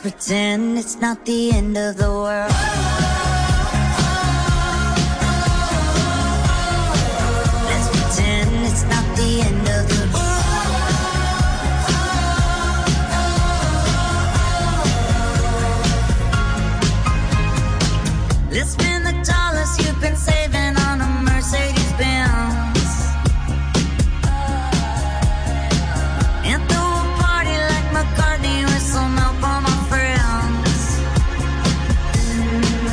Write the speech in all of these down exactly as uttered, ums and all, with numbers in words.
pretend it's not the end of the world. Let's pretend it's not the end of the world. Let's spend the dollars you've been saving on a Mercedes Benz and throw a party like McCartney with some help from my friends.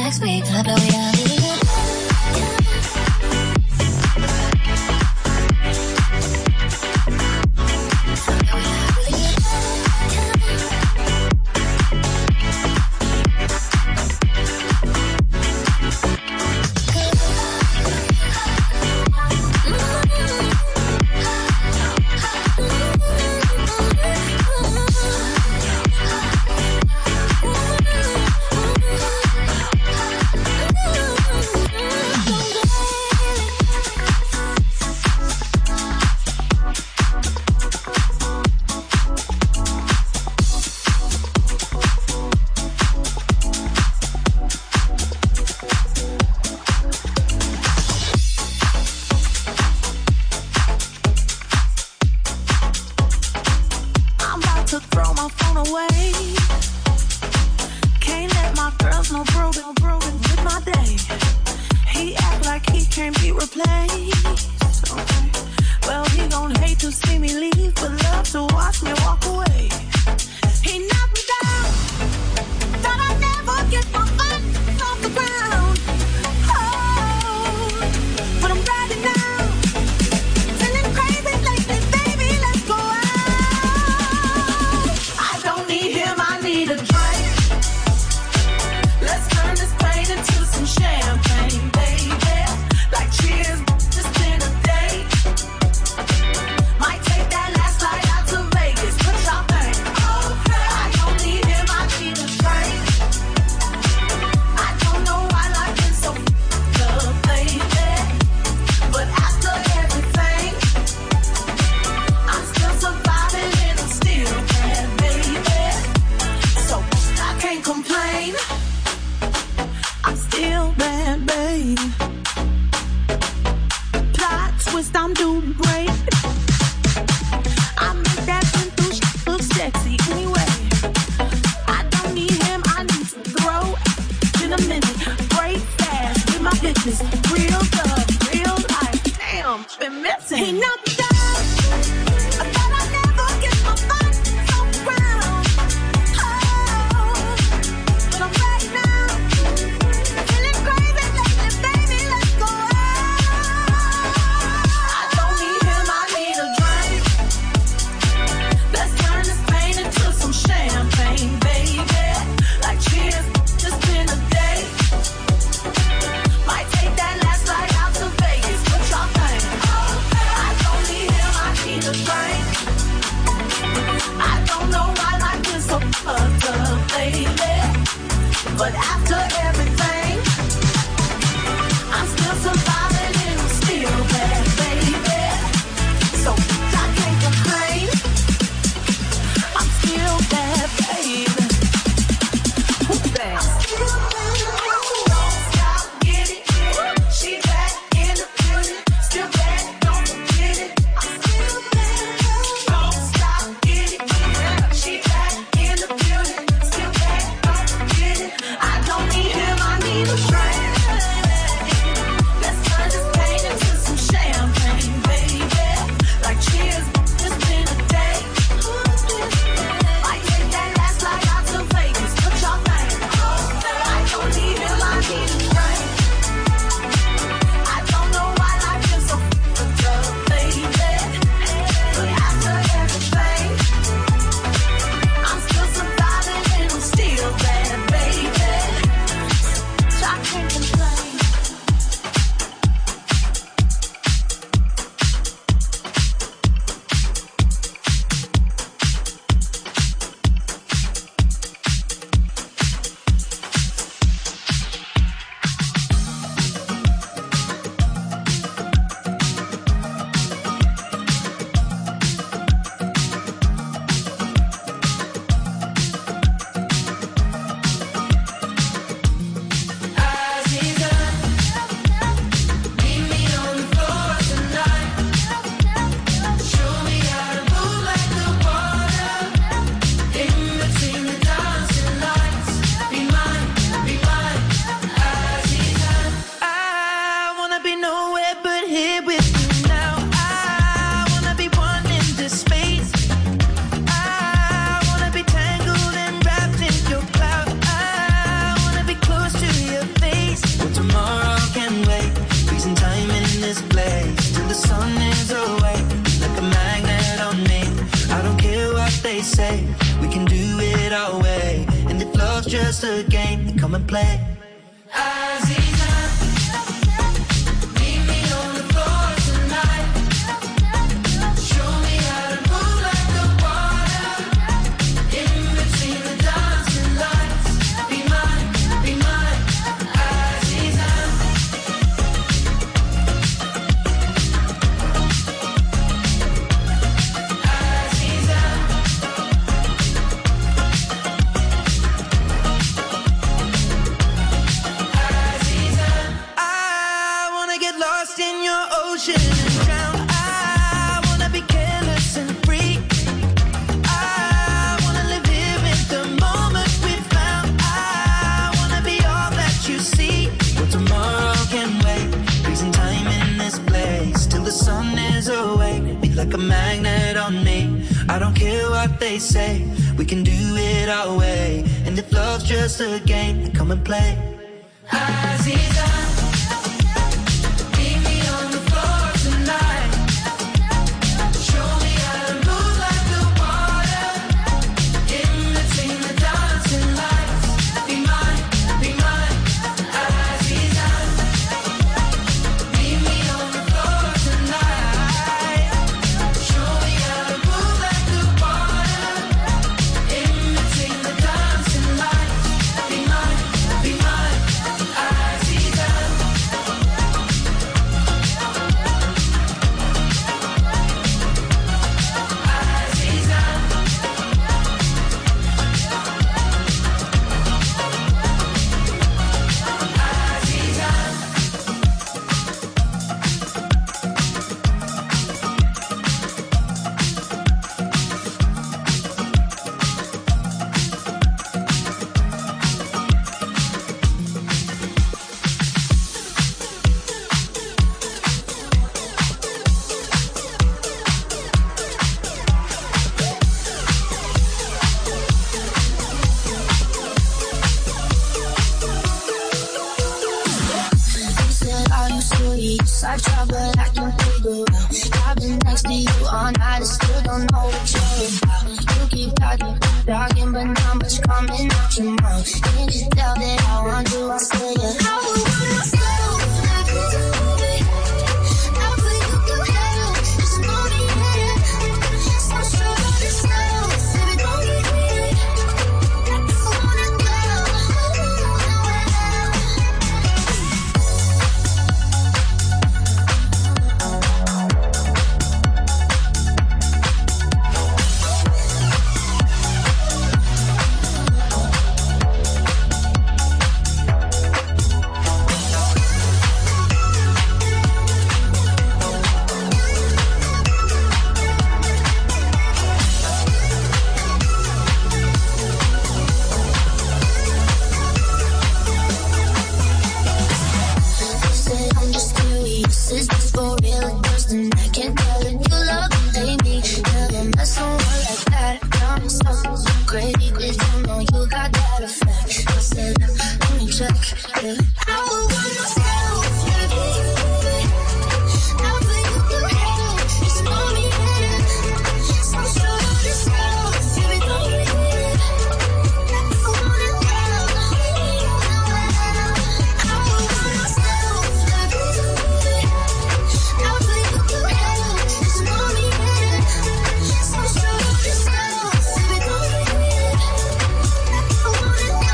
next week. I blow it out. Might take that last flight out to Vegas. What y'all think? I don't need just a game. Come and play. Aziza, meet me on the floor tonight. Show me how to move like the water in between the dancing lights. Be mine, be mine, Aziza. Aziza. I wanna get lost in your ocean and drown. I wanna be careless and free. I wanna live here in the moment we found. I wanna be all that you see. Well, tomorrow can wait. Freezing time in this place till the sun is awake. Be like a magnet on me. I don't care what they say. We can do it our way. And if love's just a game, then come and play. Aziza, meet me on the floor tonight. Show me how to move like the water in between the dancing lights. Be mine, be mine, Aziza. Meet me on the floor tonight. Show me how to move like the water in between the dancing lights. Be mine, be mine, Aziza. Aziza. Aziza. You said, are you serious? I try, but I can't figure out. I've been next to you all night, I still don't know what you're about. You keep talking, talking, but not much coming out your mouth. Can't you tell that I want you? I say, yeah. I would want myself like you do, baby. I put you through hell, just know me, yeah. So sure of yourself, baby, don't get greedy. I wanna go. You said I'm just curious, is this for real or just an act? Can't tell if you love and hate me. Never met someone like that. Got me so crazy, cause you know you got that effect. I said, let me check, yeah. I would want myself like you, baby. I put you through hell, just know me, yeah. So sure of yourself, baby, don't get greedy. I wanna go. I would want myself like you, baby. I put you through hell, just know me, yeah. So sure of yourself, baby, don't get greedy. I wanna go.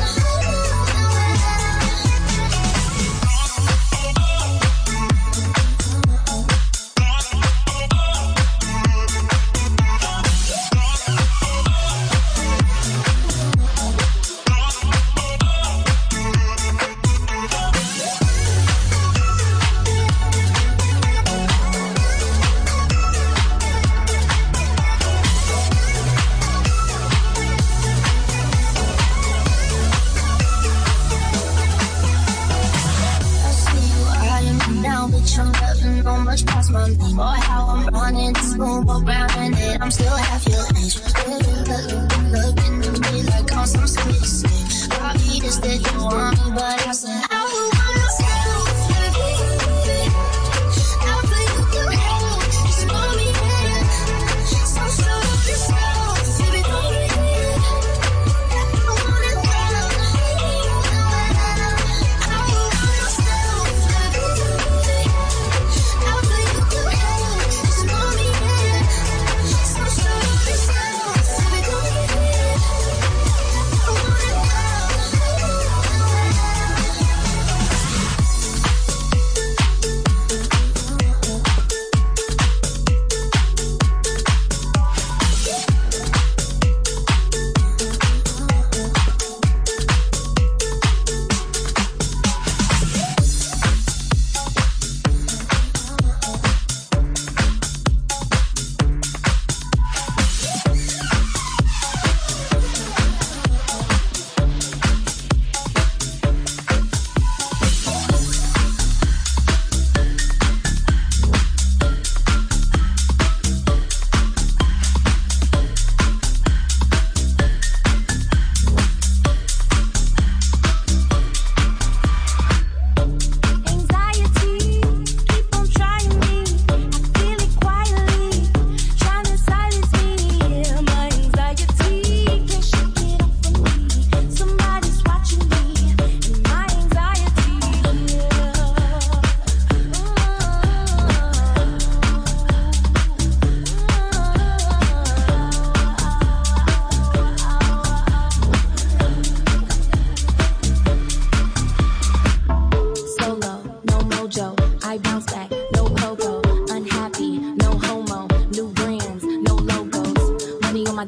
I see you eyeing me down, bitch, I'm never know much past my name. Or how I'm running this room around and then I'm still half your age. Look, look, looking at me like I'm some sweet snake. Obvious that you want me, but I said I would want myself like you, baby. I put you through hell, just know me, yeah. So sure of yourself, baby, don't get greedy. I wanna go.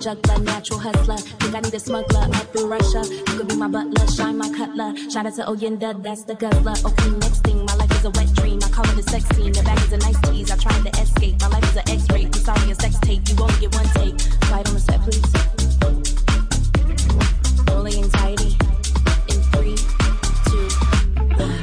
juggler, natural hustler. Think I need a smuggler up in Russia. You could be my butler, shine my cutler. Shout out to Oyenda, that's the guzzler. Okay, next thing, my life is a wet dream. I call it a sex scene. The bag is a nice tease. I tried to escape. My life is an X-ray. I'm sorry, a sex tape. You only get one take. Slide on the set, please. Rolling anxiety. In three, two, one.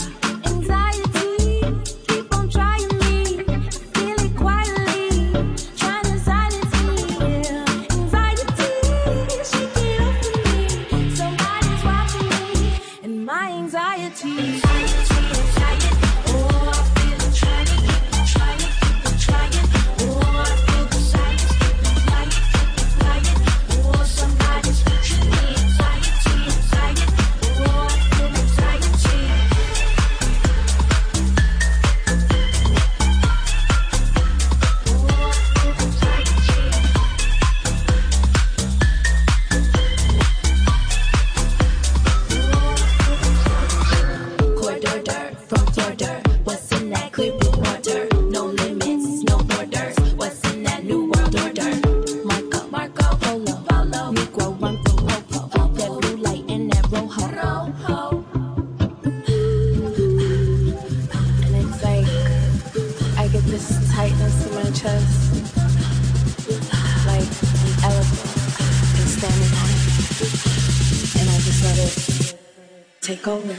Take over.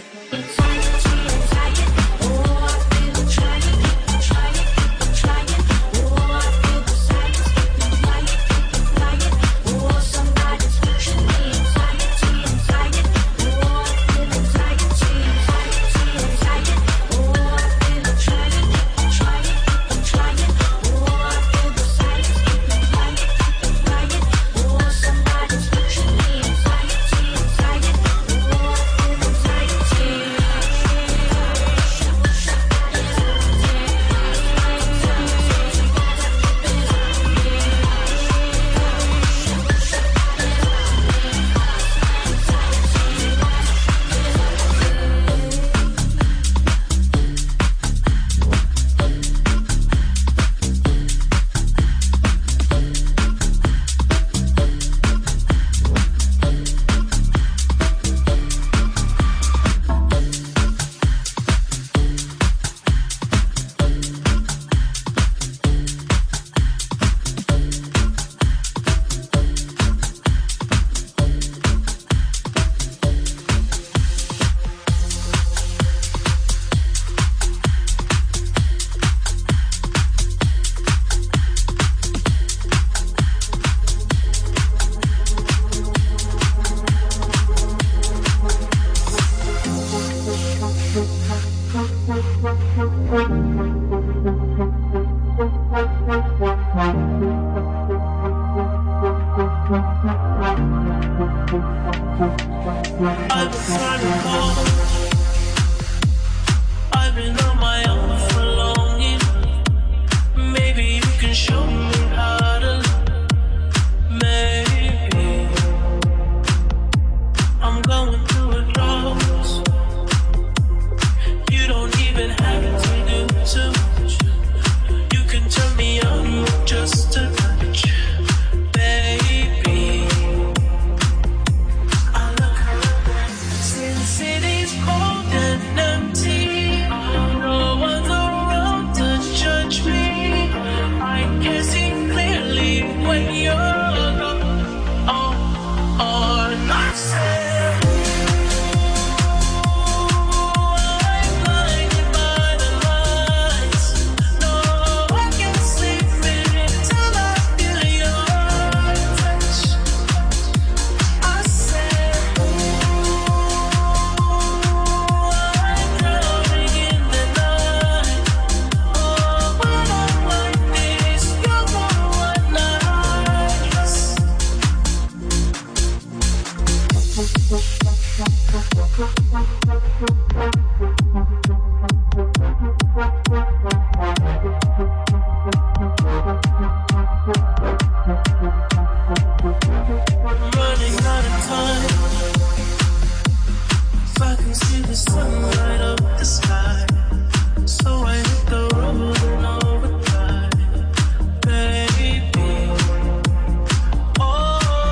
Oh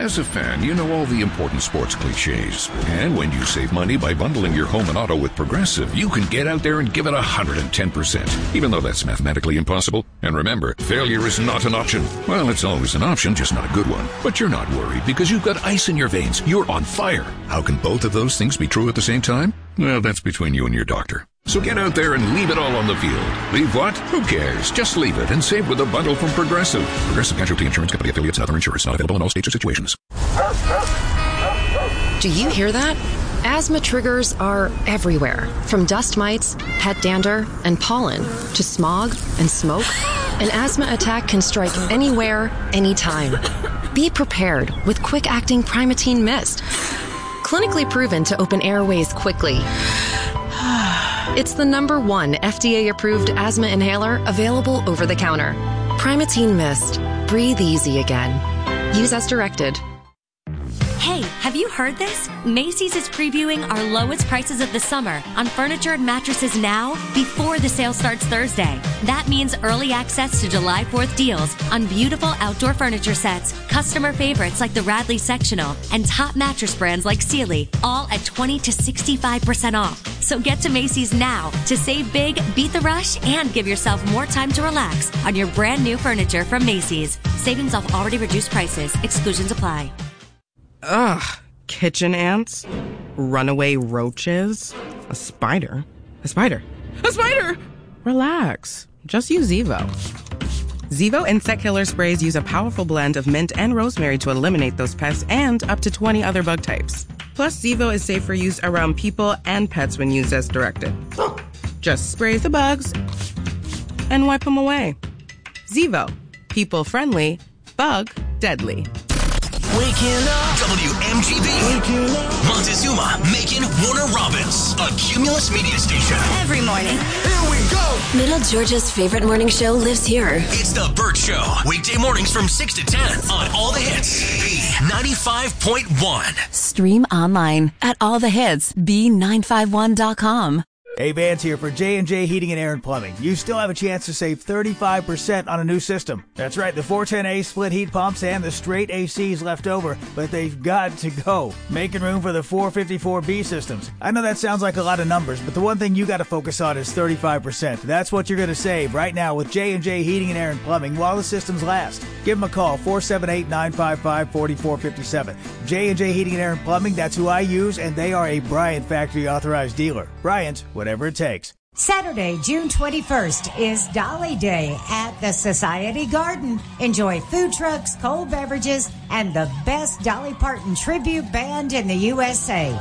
As a fan, you know all the important sports cliches. And when you save money by bundling your home and auto with Progressive, you can get out there and give it one hundred ten percent, even though that's mathematically impossible. And remember, failure is not an option. Well, it's always an option, just not a good one. But you're not worried because you've got ice in your veins. You're on fire. How can both of those things be true at the same time? Well, that's between you and your doctor. So get out there and leave it all on the field. Leave what? Who cares? Just leave it and save with a bundle from Progressive. Progressive Casualty Insurance Company affiliates and other insurers. Not available in all states or situations. Do you hear that? Asthma triggers are everywhere. From dust mites, pet dander, and pollen to smog and smoke. An asthma attack can strike anywhere, anytime. Be prepared with quick-acting Primatene Mist. Clinically proven to open airways quickly. It's the number one F D A-approved asthma inhaler available over the counter. Primatene Mist. Breathe easy again. Use as directed. Hey, have you heard this? Macy's is previewing our lowest prices of the summer on furniture and mattresses now before the sale starts Thursday. That means early access to July fourth deals on beautiful outdoor furniture sets, customer favorites like the Radley Sectional, and top mattress brands like Sealy, all at twenty to sixty-five percent off. So get to Macy's now to save big, beat the rush, and give yourself more time to relax on your brand new furniture from Macy's. Savings off already reduced prices. Exclusions apply. Ugh, kitchen ants, runaway roaches, a spider, a spider, a spider! Relax, just use Zevo. Zevo insect killer sprays use a powerful blend of mint and rosemary to eliminate those pests and up to twenty other bug types. Plus, Zevo is safe for use around people and pets when used as directed. Just spray the bugs and wipe them away. Zevo, people friendly, bug deadly. Waking up. W M G B. Waking up. Montezuma, Macon, Warner Robins. A Cumulus media station. Every morning. Here we go. Middle Georgia's favorite morning show lives here. It's The Burt Show. Weekday mornings from six to ten on All the Hits. B ninety-five point one. Stream online at all the hits b nine five one dot com. Hey, Vance here for J and J Heating and Air and Plumbing. You still have a chance to save thirty-five percent on a new system. That's right, the four ten A split heat pumps and the straight A Cs left over, but they've got to go. Making room for the four fifty-four B systems. I know that sounds like a lot of numbers, but the one thing you got to focus on is thirty-five percent. That's what you're going to save right now with J and J Heating and Air and Plumbing while the systems last. Give them a call, four seven eight, nine five five, four four five seven. J and J Heating and Air and Plumbing, that's who I use, and they are a Bryant Factory authorized dealer. Bryant, whatever it takes. Saturday, June twenty-first is Dolly Day at the Society Garden. Enjoy food trucks, cold beverages, and the best Dolly Parton tribute band in the U S A.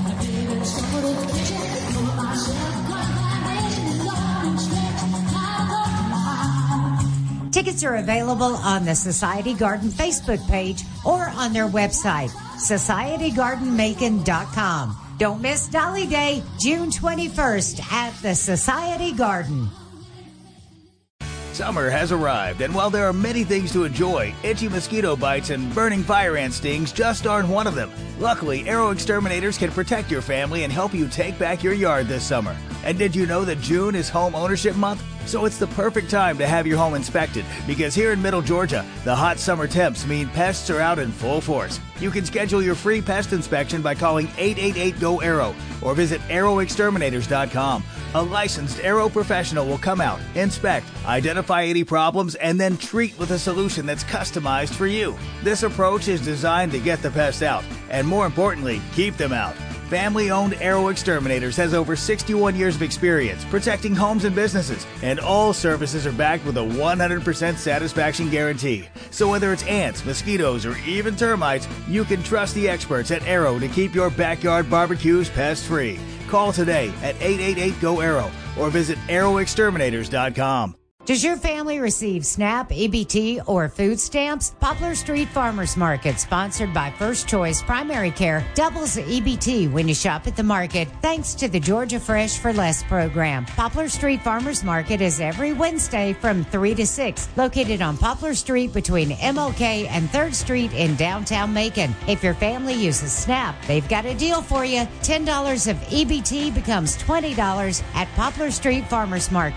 Tickets are available on the Society Garden Facebook page or on their website, society garden macon dot com. Don't miss Dolly Day, June twenty-first at the Society Garden. Summer has arrived, and while there are many things to enjoy, itchy mosquito bites and burning fire ant stings just aren't one of them. Luckily, Arrow Exterminators can protect your family and help you take back your yard this summer. And did you know that June is Home Ownership Month? So it's the perfect time to have your home inspected, because here in Middle Georgia, the hot summer temps mean pests are out in full force. You can schedule your free pest inspection by calling eight eight eight, G O, ARROW or visit arrow exterminators dot com. A licensed Arrow professional will come out, inspect, identify any problems, and then treat with a solution that's customized for you. This approach is designed to get the pests out, and more importantly, keep them out. Family-owned Arrow Exterminators has over sixty-one years of experience protecting homes and businesses, and all services are backed with a one hundred percent satisfaction guarantee. So whether it's ants, mosquitoes, or even termites, you can trust the experts at Arrow to keep your backyard barbecues pest-free. Call today at eight eight eight, G O, ARROW or visit arrow exterminators dot com. Does your family receive SNAP, E B T, or food stamps? Poplar Street Farmers Market, sponsored by First Choice Primary Care, doubles the E B T when you shop at the market, thanks to the Georgia Fresh for Less program. Poplar Street Farmers Market is every Wednesday from three to six, located on Poplar Street between M L K and third Street in downtown Macon. If your family uses SNAP, they've got a deal for you. ten dollars of E B T becomes twenty dollars at Poplar Street Farmers Market.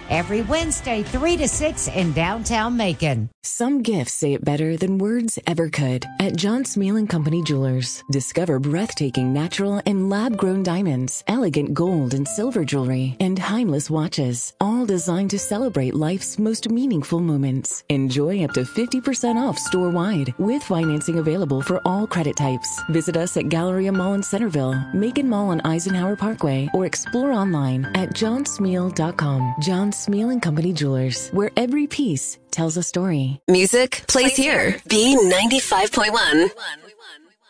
every Wednesday, three to six in downtown Macon. Some gifts say it better than words ever could. At John Smeal and Company Jewelers, discover breathtaking natural and lab-grown diamonds, elegant gold and silver jewelry, and timeless watches, all designed to celebrate life's most meaningful moments. Enjoy up to fifty percent off store-wide with financing available for all credit types. Visit us at Galleria Mall in Centerville, Macon Mall on Eisenhower Parkway, or explore online at john smeal dot com. John Smeal and Company Jewelers, where every piece tells a story. Music plays here. B ninety-five point one.